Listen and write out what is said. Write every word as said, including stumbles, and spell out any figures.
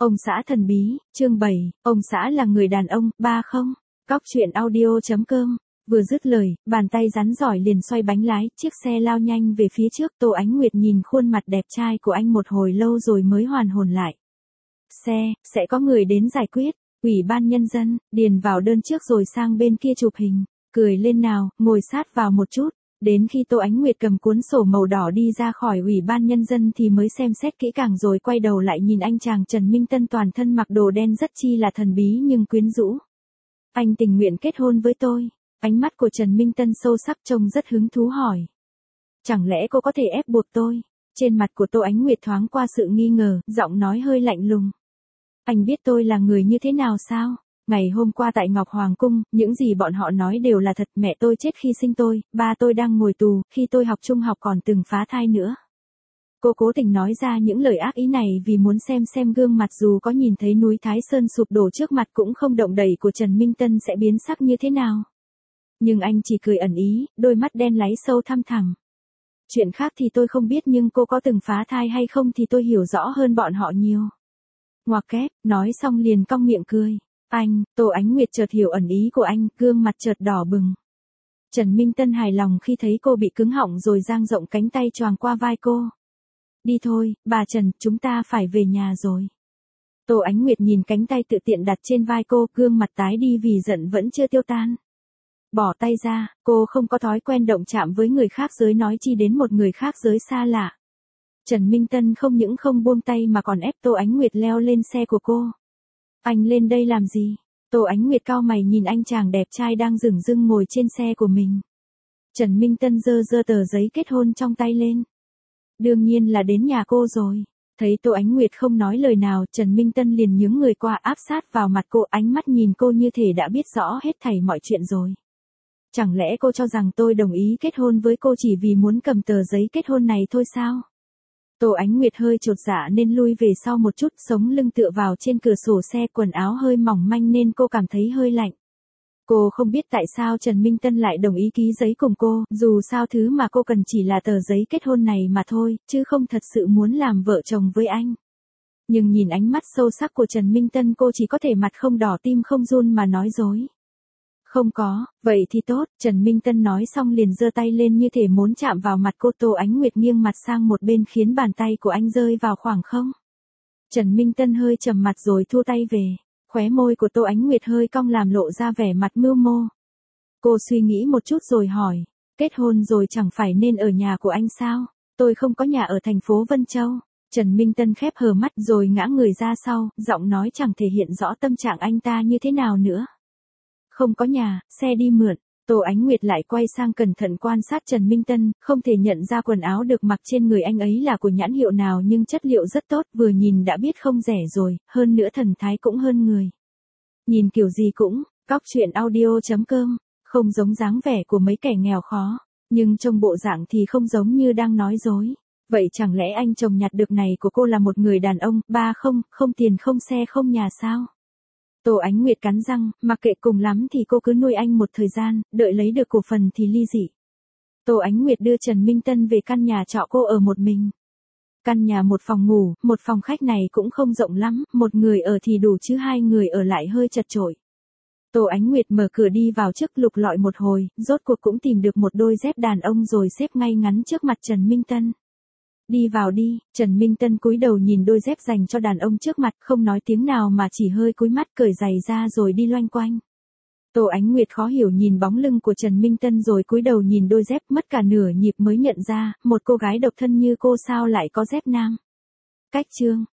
Ông xã thần bí, chương bảy, ông xã là người đàn ông, ba không. Cóc truyện audio.com. Vừa dứt lời, bàn tay rắn giỏi liền xoay bánh lái, chiếc xe lao nhanh về phía trước. Tô Ánh Nguyệt nhìn khuôn mặt đẹp trai của anh một hồi lâu rồi mới hoàn hồn lại. Xe, sẽ có người đến giải quyết. Ủy ban nhân dân, điền vào đơn trước rồi sang bên kia chụp hình. Cười lên nào, ngồi sát vào một chút. Đến khi Tô Ánh Nguyệt cầm cuốn sổ màu đỏ đi ra khỏi ủy ban nhân dân thì mới xem xét kỹ càng rồi quay đầu lại nhìn anh chàng Trần Minh Tân toàn thân mặc đồ đen rất chi là thần bí nhưng quyến rũ. Anh tình nguyện kết hôn với tôi. Ánh mắt của Trần Minh Tân sâu sắc trông rất hứng thú hỏi. Chẳng lẽ cô có thể ép buộc tôi? Trên mặt của Tô Ánh Nguyệt thoáng qua sự nghi ngờ, giọng nói hơi lạnh lùng. Anh biết tôi là người như thế nào sao? Ngày hôm qua tại Ngọc Hoàng Cung, những gì bọn họ nói đều là thật. Mẹ tôi chết khi sinh tôi, ba tôi đang ngồi tù, khi tôi học trung học còn từng phá thai nữa. Cô cố tình nói ra những lời ác ý này vì muốn xem xem gương mặt dù có nhìn thấy núi Thái Sơn sụp đổ trước mặt cũng không động đậy của Trần Minh Tân sẽ biến sắc như thế nào. Nhưng anh chỉ cười ẩn ý, đôi mắt đen láy sâu thăm thẳm. Chuyện khác thì tôi không biết nhưng cô có từng phá thai hay không thì tôi hiểu rõ hơn bọn họ nhiều. Ngoặc kép, nói xong liền cong miệng cười. Anh, Tô Ánh Nguyệt chợt hiểu ẩn ý của anh, gương mặt chợt đỏ bừng. Trần Minh Tân hài lòng khi thấy cô bị cứng họng rồi dang rộng cánh tay choàng qua vai cô. Đi thôi, bà Trần, chúng ta phải về nhà rồi. Tô Ánh Nguyệt nhìn cánh tay tự tiện đặt trên vai cô, gương mặt tái đi vì giận vẫn chưa tiêu tan. Bỏ tay ra, cô không có thói quen động chạm với người khác giới nói chi đến một người khác giới xa lạ. Trần Minh Tân không những không buông tay mà còn ép Tô Ánh Nguyệt leo lên xe của cô. Anh lên đây làm gì? Tô Ánh Nguyệt cau mày nhìn anh chàng đẹp trai đang dửng dưng ngồi trên xe của mình. Trần Minh Tân giơ giơ tờ giấy kết hôn trong tay lên. Đương nhiên là đến nhà cô rồi. Thấy Tô Ánh Nguyệt không nói lời nào, Trần Minh Tân liền nhướng người qua áp sát vào mặt cô, ánh mắt nhìn cô như thể đã biết rõ hết thảy mọi chuyện rồi. Chẳng lẽ cô cho rằng tôi đồng ý kết hôn với cô chỉ vì muốn cầm tờ giấy kết hôn này thôi sao? Tô Ánh Nguyệt hơi chột dạ nên lui về sau một chút, sống lưng tựa vào trên cửa sổ xe, quần áo hơi mỏng manh nên cô cảm thấy hơi lạnh. Cô không biết tại sao Trần Minh Tân lại đồng ý ký giấy cùng cô, dù sao thứ mà cô cần chỉ là tờ giấy kết hôn này mà thôi, chứ không thật sự muốn làm vợ chồng với anh. Nhưng nhìn ánh mắt sâu sắc của Trần Minh Tân cô chỉ có thể mặt không đỏ tim không run mà nói dối. Không có, vậy thì tốt, Trần Minh Tân nói xong liền giơ tay lên như thể muốn chạm vào mặt cô. Tô Ánh Nguyệt nghiêng mặt sang một bên khiến bàn tay của anh rơi vào khoảng không. Trần Minh Tân hơi trầm mặt rồi thua tay về, khóe môi của Tô Ánh Nguyệt hơi cong làm lộ ra vẻ mặt mưu mô. Cô suy nghĩ một chút rồi hỏi, kết hôn rồi chẳng phải nên ở nhà của anh sao? Tôi không có nhà ở thành phố Vân Châu. Trần Minh Tân khép hờ mắt rồi ngã người ra sau, giọng nói chẳng thể hiện rõ tâm trạng anh ta như thế nào nữa. Không có nhà, xe đi mượn. Tô Ánh Nguyệt lại quay sang cẩn thận quan sát Trần Minh Tân, không thể nhận ra quần áo được mặc trên người anh ấy là của nhãn hiệu nào nhưng chất liệu rất tốt, vừa nhìn đã biết không rẻ rồi, hơn nữa thần thái cũng hơn người. Nhìn kiểu gì cũng, cóc truyện audio.com, không giống dáng vẻ của mấy kẻ nghèo khó, nhưng trông bộ dạng thì không giống như đang nói dối. Vậy chẳng lẽ anh chồng nhặt được này của cô là một người đàn ông, ba không, không tiền không xe không nhà sao? Tô Ánh Nguyệt cắn răng, mặc kệ, cùng lắm thì cô cứ nuôi anh một thời gian, đợi lấy được cổ phần thì ly dị. Tô Ánh Nguyệt đưa Trần Minh Tân về căn nhà trọ cô ở một mình. Căn nhà một phòng ngủ, một phòng khách này cũng không rộng lắm, một người ở thì đủ chứ hai người ở lại hơi chật chội. Tô Ánh Nguyệt mở cửa đi vào trước, lục lọi một hồi, rốt cuộc cũng tìm được một đôi dép đàn ông rồi xếp ngay ngắn trước mặt Trần Minh Tân. Đi vào đi. Trần Minh Tân cúi đầu nhìn đôi dép dành cho đàn ông trước mặt, không nói tiếng nào mà chỉ hơi cúi mắt cởi giày ra rồi đi loanh quanh. Tô Ánh Nguyệt khó hiểu nhìn bóng lưng của Trần Minh Tân rồi cúi đầu nhìn đôi dép, mất cả nửa nhịp mới nhận ra, một cô gái độc thân như cô sao lại có dép nam. Cách chương.